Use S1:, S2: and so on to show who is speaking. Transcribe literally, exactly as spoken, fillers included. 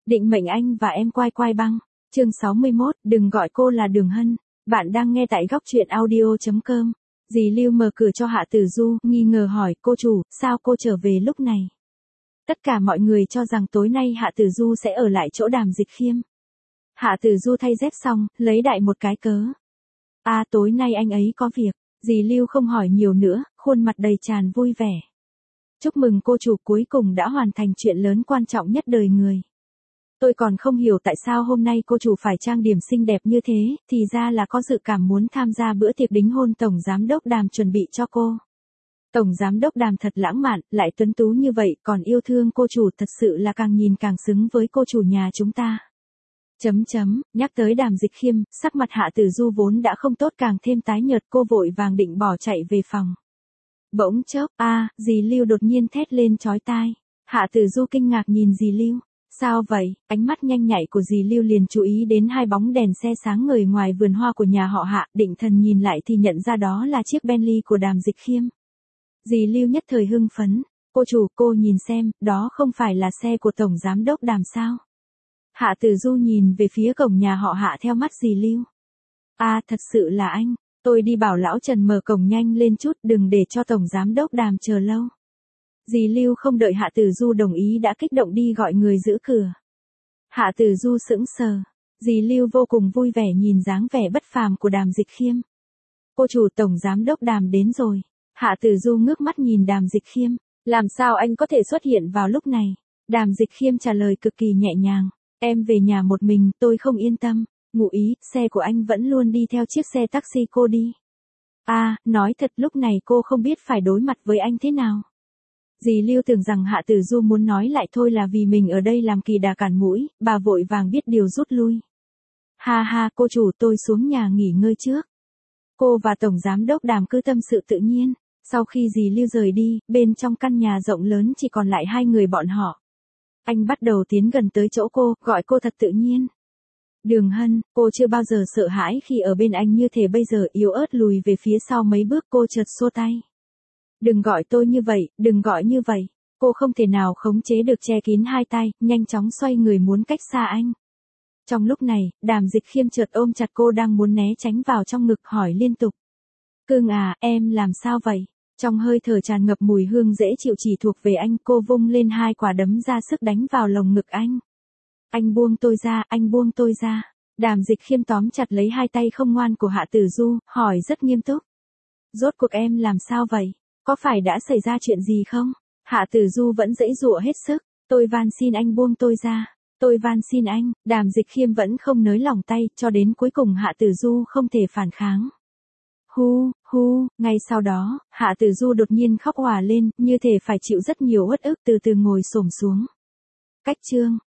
S1: Định mệnh anh và em quai quai băng. Chương sáu mươi mốt, đừng gọi cô là Đường Hân. Bạn đang nghe tại góc truyện audio chấm com. Dì Lưu mở cửa cho Hạ Tử Du, nghi ngờ hỏi, cô chủ, sao cô trở về lúc này? Tất cả mọi người cho rằng tối nay Hạ Tử Du sẽ ở lại chỗ Đàm Dịch Khiêm. Hạ Tử Du thay dép xong, lấy đại một cái cớ. À, tối nay anh ấy có việc. Dì Lưu không hỏi nhiều nữa, khuôn mặt đầy tràn vui vẻ. Chúc mừng cô chủ, cuối cùng đã hoàn thành chuyện lớn quan trọng nhất đời người. Tôi còn không hiểu tại sao hôm nay cô chủ phải trang điểm xinh đẹp như thế, thì ra là có dự cảm muốn tham gia bữa tiệc đính hôn Tổng Giám Đốc Đàm chuẩn bị cho cô. Tổng Giám Đốc Đàm thật lãng mạn, lại tuấn tú như vậy, còn yêu thương cô chủ, thật sự là càng nhìn càng xứng với cô chủ nhà chúng ta. Chấm chấm, nhắc tới Đàm Dịch Khiêm, sắc mặt Hạ Tử Du vốn đã không tốt càng thêm tái nhợt, cô vội vàng định bỏ chạy về phòng. Bỗng chốc, a, dì Lưu đột nhiên thét lên chói tai. Hạ Tử Du kinh ngạc nhìn dì Lưu. Sao vậy? Ánh mắt nhanh nhạy của dì Lưu liền chú ý đến hai bóng đèn xe sáng ngời ngoài vườn hoa của nhà họ Hạ, định thần nhìn lại thì nhận ra đó là chiếc Bentley của Đàm Dịch Khiêm. Dì Lưu nhất thời hưng phấn. Cô chủ, cô nhìn xem, đó không phải là xe của Tổng Giám Đốc Đàm sao? Hạ Tử Du nhìn về phía cổng nhà họ Hạ theo mắt dì Lưu. À, thật sự là anh. Tôi đi bảo lão Trần mở cổng nhanh lên chút, đừng để cho Tổng Giám Đốc Đàm chờ lâu. Dì Lưu không đợi Hạ Tử Du đồng ý đã kích động đi gọi người giữ cửa. Hạ Tử Du sững sờ. Dì Lưu vô cùng vui vẻ nhìn dáng vẻ bất phàm của Đàm Dịch Khiêm. Cô chủ, Tổng Giám Đốc Đàm đến rồi. Hạ Tử Du ngước mắt nhìn Đàm Dịch Khiêm. Làm sao anh có thể xuất hiện vào lúc này? Đàm Dịch Khiêm trả lời cực kỳ nhẹ nhàng. Em về nhà một mình, tôi không yên tâm. Ngụ ý, xe của anh vẫn luôn đi theo chiếc xe taxi cô đi. À, nói thật lúc này cô không biết phải đối mặt với anh thế nào. Dì Lưu tưởng rằng Hạ Tử Du muốn nói lại thôi là vì mình ở đây làm kỳ đà cản mũi, bà vội vàng biết điều rút lui. Ha ha, cô chủ, tôi xuống nhà nghỉ ngơi trước. Cô và Tổng Giám Đốc Đàm cứ tâm sự tự nhiên. Sau khi dì Lưu rời đi, bên trong căn nhà rộng lớn chỉ còn lại hai người bọn họ. Anh bắt đầu tiến gần tới chỗ cô, gọi cô thật tự nhiên. Đường Hân, cô chưa bao giờ sợ hãi khi ở bên anh như thế, bây giờ yếu ớt lùi về phía sau mấy bước, cô chợt xua tay. Đừng gọi tôi như vậy, đừng gọi như vậy. Cô không thể nào khống chế được, che kín hai tay, nhanh chóng xoay người muốn cách xa anh. Trong lúc này, Đàm Dịch Khiêm chợt ôm chặt cô đang muốn né tránh vào trong ngực, hỏi liên tục. Cưng à, em làm sao vậy? Trong hơi thở tràn ngập mùi hương dễ chịu chỉ thuộc về anh, cô vung lên hai quả đấm ra sức đánh vào lồng ngực anh. Anh buông tôi ra, anh buông tôi ra. Đàm Dịch Khiêm tóm chặt lấy hai tay không ngoan của Hạ Tử Du, hỏi rất nghiêm túc. Rốt cuộc em làm sao vậy? Có phải đã xảy ra chuyện gì không? Hạ Tử Du vẫn giãy giụa hết sức. Tôi van xin anh buông tôi ra. Tôi van xin anh. Đàm Dịch Khiêm vẫn không nới lỏng tay, cho đến cuối cùng Hạ Tử Du không thể phản kháng. Hu, hu, ngay sau đó, Hạ Tử Du đột nhiên khóc òa lên, như thể phải chịu rất nhiều uất ức, từ từ ngồi xổm xuống. Cách chương.